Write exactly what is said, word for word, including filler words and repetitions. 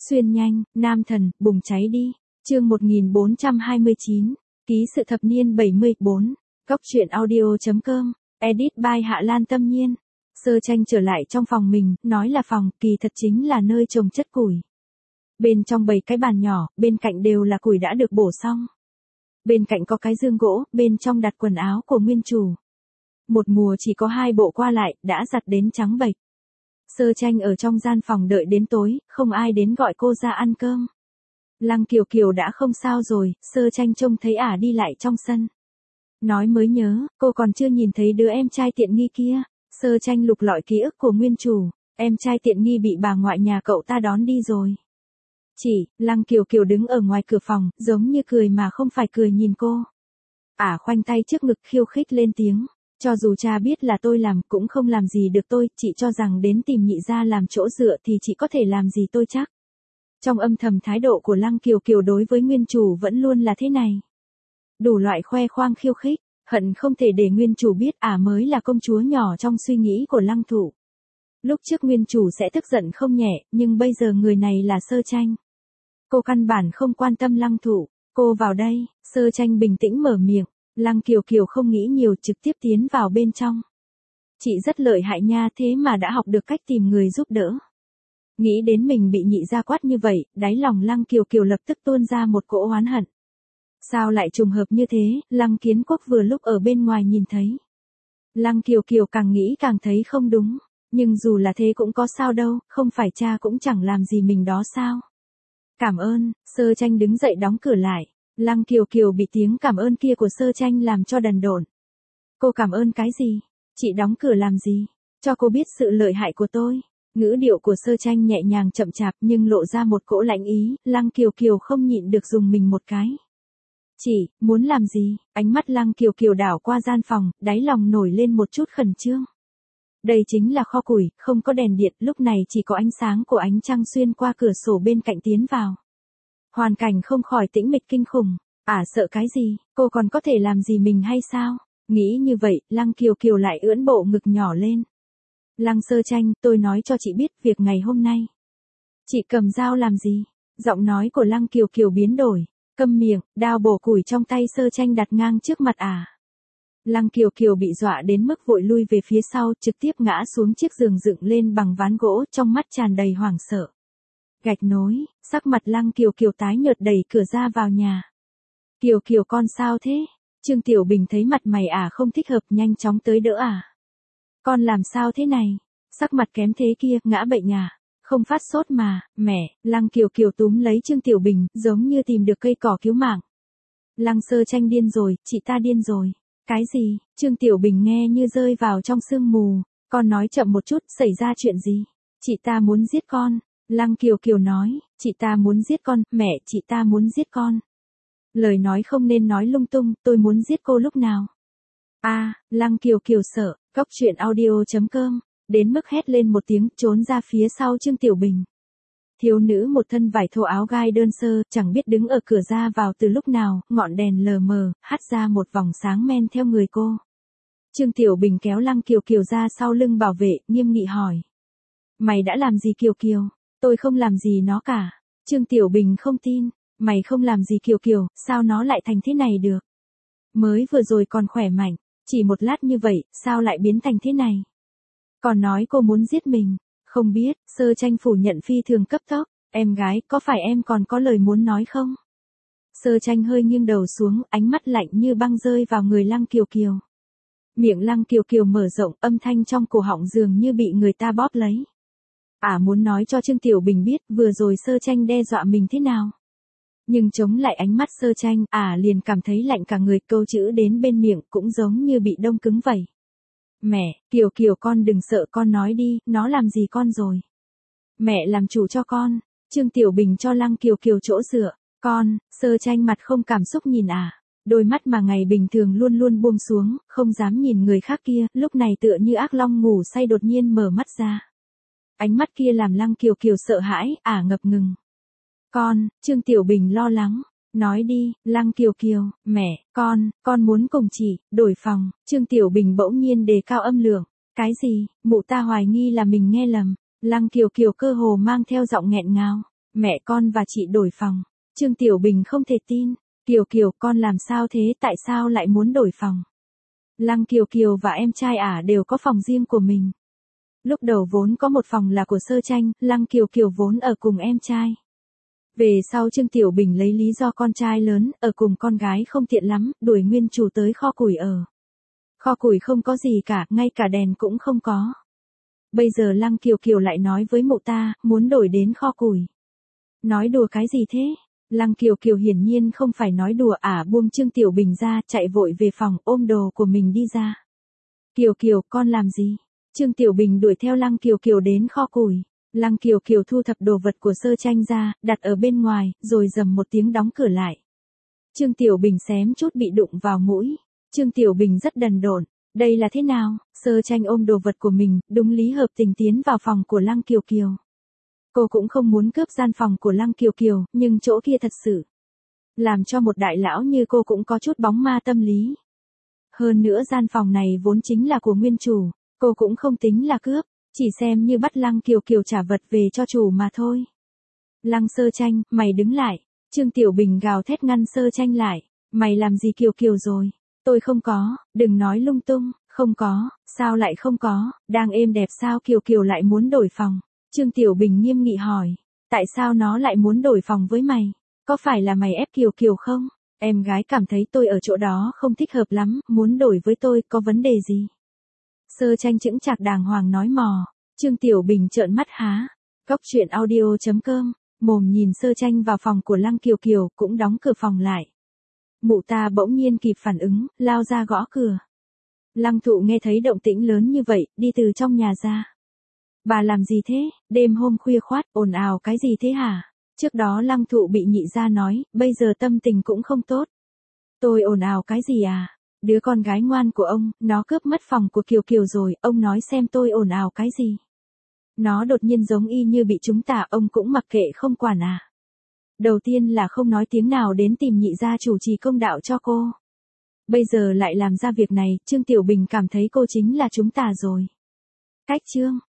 Xuyên nhanh, nam thần, bùng cháy đi. Chương một nghìn bốn trăm hai mươi chín, ký sự thập niên bảy mươi, bốn. Góc truyện audio.com, edit by Hạ Lan Tâm Nhiên. Sơ Tranh trở lại trong phòng mình, nói là phòng, kỳ thật chính là nơi trồng chất củi. Bên trong bày cái bàn nhỏ, bên cạnh đều là củi đã được bổ xong. Bên cạnh có cái giường gỗ, bên trong đặt quần áo của nguyên chủ. Một mùa chỉ có hai bộ qua lại, đã giặt đến trắng bệch. Sơ Tranh ở trong gian phòng đợi đến tối, không ai đến gọi cô ra ăn cơm. Lăng Kiều Kiều đã không sao rồi, Sơ Tranh trông thấy ả đi lại trong sân. Nói mới nhớ, cô còn chưa nhìn thấy đứa em trai tiện nghi kia. Sơ Tranh lục lọi ký ức của nguyên chủ, em trai tiện nghi bị bà ngoại nhà cậu ta đón đi rồi. Chỉ, Lăng Kiều Kiều đứng ở ngoài cửa phòng, giống như cười mà không phải cười nhìn cô. Ả khoanh tay trước ngực khiêu khích lên tiếng. Cho dù cha biết là tôi làm cũng không làm gì được tôi, chị cho rằng đến tìm nhị gia làm chỗ dựa thì chị có thể làm gì tôi chắc. Trong âm thầm thái độ của Lăng Kiều Kiều đối với nguyên chủ vẫn luôn là thế này. Đủ loại khoe khoang khiêu khích, hận không thể để nguyên chủ biết ả mới là công chúa nhỏ trong suy nghĩ của Lăng Thụ. Lúc trước nguyên chủ sẽ tức giận không nhẹ, nhưng bây giờ người này là Sơ Tranh. Cô căn bản không quan tâm Lăng Thụ, cô vào đây, Sơ Tranh bình tĩnh mở miệng. Lăng Kiều Kiều không nghĩ nhiều trực tiếp tiến vào bên trong. Chị rất lợi hại nha, thế mà đã học được cách tìm người giúp đỡ. Nghĩ đến mình bị nhị gia quát như vậy, đáy lòng Lăng Kiều Kiều lập tức tuôn ra một cỗ oán hận. Sao lại trùng hợp như thế, Lăng Kiến Quốc vừa lúc ở bên ngoài nhìn thấy. Lăng Kiều Kiều càng nghĩ càng thấy không đúng, nhưng dù là thế cũng có sao đâu, không phải cha cũng chẳng làm gì mình đó sao. Cảm ơn, Sơ Tranh đứng dậy đóng cửa lại. Lăng Kiều Kiều bị tiếng cảm ơn kia của Sơ Tranh làm cho đần độn. Cô cảm ơn cái gì? Chị đóng cửa làm gì? Cho cô biết sự lợi hại của tôi. Ngữ điệu của Sơ Tranh nhẹ nhàng chậm chạp nhưng lộ ra một cỗ lạnh ý, Lăng Kiều Kiều không nhịn được dùng mình một cái. Chị, muốn làm gì? Ánh mắt Lăng Kiều Kiều đảo qua gian phòng, đáy lòng nổi lên một chút khẩn trương. Đây chính là kho củi, không có đèn điện, lúc này chỉ có ánh sáng của ánh trăng xuyên qua cửa sổ bên cạnh tiến vào. Hoàn cảnh không khỏi tĩnh mịch kinh khủng. Ả à, sợ cái gì, cô còn có thể làm gì mình hay sao? Nghĩ như vậy, Lăng Kiều Kiều lại ưỡn bộ ngực nhỏ lên. Lăng Sơ Tranh, tôi nói cho chị biết việc ngày hôm nay. Chị cầm dao làm gì? Giọng nói của Lăng Kiều Kiều biến đổi. Câm miệng, đao bổ củi trong tay Sơ Tranh đặt ngang trước mặt Ả. À. Lăng Kiều Kiều bị dọa đến mức vội lui về phía sau, trực tiếp ngã xuống chiếc giường dựng lên bằng ván gỗ, trong mắt tràn đầy hoảng sợ. Gạch nối, sắc mặt Lăng Kiều Kiều tái nhợt đẩy cửa ra vào nhà. Kiều Kiều con sao thế? Trương Tiểu Bình thấy mặt mày ả không thích hợp nhanh chóng tới đỡ ả. Con làm sao thế này? Sắc mặt kém thế kia, ngã bệnh à? Không phát sốt mà, mẹ, Lăng Kiều Kiều túm lấy Trương Tiểu Bình, giống như tìm được cây cỏ cứu mạng. Lăng Sơ Tranh điên rồi, chị ta điên rồi. Cái gì? Trương Tiểu Bình nghe như rơi vào trong sương mù. Con nói chậm một chút, xảy ra chuyện gì? Chị ta muốn giết con. Lăng Kiều Kiều nói, chị ta muốn giết con, mẹ, chị ta muốn giết con. Lời nói không nên nói lung tung, tôi muốn giết cô lúc nào. A, à, Lăng Kiều Kiều sợ, góc truyện audio.com, đến mức hét lên một tiếng, trốn ra phía sau Trương Tiểu Bình. Thiếu nữ một thân vải thô áo gai đơn sơ, chẳng biết đứng ở cửa ra vào từ lúc nào, ngọn đèn lờ mờ, hắt ra một vòng sáng men theo người cô. Trương Tiểu Bình kéo Lăng Kiều Kiều ra sau lưng bảo vệ, nghiêm nghị hỏi. Mày đã làm gì Kiều Kiều? Tôi không làm gì nó cả. Trương Tiểu Bình không tin. Mày không làm gì Kiều Kiều, sao nó lại thành thế này được? Mới vừa rồi còn khỏe mạnh, chỉ một lát như vậy, sao lại biến thành thế này? Còn nói cô muốn giết mình. Không biết, Sơ Tranh phủ nhận phi thường cấp tốc. Em gái, có phải em còn có lời muốn nói không? Sơ Tranh hơi nghiêng đầu xuống, ánh mắt lạnh như băng rơi vào người Lăng Kiều Kiều. Miệng Lăng Kiều Kiều mở rộng, âm thanh trong cổ họng dường như bị người ta bóp lấy. Ả à, muốn nói cho Trương Tiểu Bình biết vừa rồi Sơ Tranh đe dọa mình thế nào. Nhưng chống lại ánh mắt Sơ Tranh, Ả à, liền cảm thấy lạnh cả người, câu chữ đến bên miệng cũng giống như bị đông cứng vậy. Mẹ, Kiều Kiều con đừng sợ, con nói đi, nó làm gì con rồi? Mẹ làm chủ cho con. Trương Tiểu Bình cho Lăng Kiều Kiều chỗ dựa. Con, Sơ Tranh mặt không cảm xúc nhìn Ả. À. Đôi mắt mà ngày bình thường luôn luôn buông xuống, không dám nhìn người khác kia, lúc này tựa như ác long ngủ say đột nhiên mở mắt ra. Ánh mắt kia làm Lăng Kiều Kiều sợ hãi, Ả à, ngập ngừng. Con, Trương Tiểu Bình lo lắng. Nói đi, Lăng Kiều Kiều, mẹ, con, con muốn cùng chị, đổi phòng. Trương Tiểu Bình bỗng nhiên đề cao âm lượng. Cái gì, mụ ta hoài nghi là mình nghe lầm. Lăng Kiều Kiều cơ hồ mang theo giọng nghẹn ngào. Mẹ con và chị đổi phòng. Trương Tiểu Bình không thể tin. Kiều Kiều, con làm sao thế, tại sao lại muốn đổi phòng? Lăng Kiều Kiều và em trai ả đều có phòng riêng của mình. Lúc đầu vốn có một phòng là của Sơ Tranh, Lăng Kiều Kiều vốn ở cùng em trai. Về sau Trương Tiểu Bình lấy lý do con trai lớn, ở cùng con gái không tiện lắm, đuổi nguyên chủ tới kho củi ở. Kho củi không có gì cả, ngay cả đèn cũng không có. Bây giờ Lăng Kiều Kiều lại nói với mụ ta, muốn đổi đến kho củi. Nói đùa cái gì thế? Lăng Kiều Kiều hiển nhiên không phải nói đùa, ả buông Trương Tiểu Bình ra, chạy vội về phòng, ôm đồ của mình đi ra. Kiều Kiều, con làm gì? Trương Tiểu Bình đuổi theo Lăng Kiều Kiều đến kho củi. Lăng Kiều Kiều thu thập đồ vật của Sơ Tranh ra, đặt ở bên ngoài, rồi rầm một tiếng đóng cửa lại. Trương Tiểu Bình xém chút bị đụng vào mũi. Trương Tiểu Bình rất đần độn. Đây là thế nào? Sơ Tranh ôm đồ vật của mình, đúng lý hợp tình tiến vào phòng của Lăng Kiều Kiều. Cô cũng không muốn cướp gian phòng của Lăng Kiều Kiều, nhưng chỗ kia thật sự làm cho một đại lão như cô cũng có chút bóng ma tâm lý. Hơn nữa gian phòng này vốn chính là của nguyên chủ, cô cũng không tính là cướp, chỉ xem như bắt Lăng Kiều Kiều trả vật về cho chủ mà thôi. Lăng Sơ Tranh, mày đứng lại. Trương Tiểu Bình gào thét ngăn Sơ Tranh lại. Mày làm gì Kiều Kiều rồi? Tôi không có, đừng nói lung tung, không có, sao lại không có, đang êm đẹp sao Kiều Kiều lại muốn đổi phòng? Trương Tiểu Bình nghiêm nghị hỏi, tại sao nó lại muốn đổi phòng với mày? Có phải là mày ép Kiều Kiều không? Em gái cảm thấy tôi ở chỗ đó không thích hợp lắm, muốn đổi với tôi, có vấn đề gì? Sơ Tranh chững chạc đàng hoàng nói mò. Trương Tiểu Bình trợn mắt há. Cóc truyện audio chấm com, mồm nhìn Sơ Tranh vào phòng của Lăng Kiều Kiều, cũng đóng cửa phòng lại. Mụ ta bỗng nhiên kịp phản ứng, lao ra gõ cửa. Lăng Thụ nghe thấy động tĩnh lớn như vậy, đi từ trong nhà ra. Bà làm gì thế, đêm hôm khuya khoát, ồn ào cái gì thế hả? Trước đó Lăng Thụ bị nhị gia nói, bây giờ tâm tình cũng không tốt. Tôi ồn ào cái gì à? Đứa con gái ngoan của ông, nó cướp mất phòng của Kiều Kiều rồi, ông nói xem tôi ồn ào cái gì? Nó đột nhiên giống y như bị trúng tả, ông cũng mặc kệ không quản à? Đầu tiên là không nói tiếng nào đến tìm nhị gia chủ trì công đạo cho cô. Bây giờ lại làm ra việc này, Trương Tiểu Bình cảm thấy cô chính là trúng tà rồi. Cách chương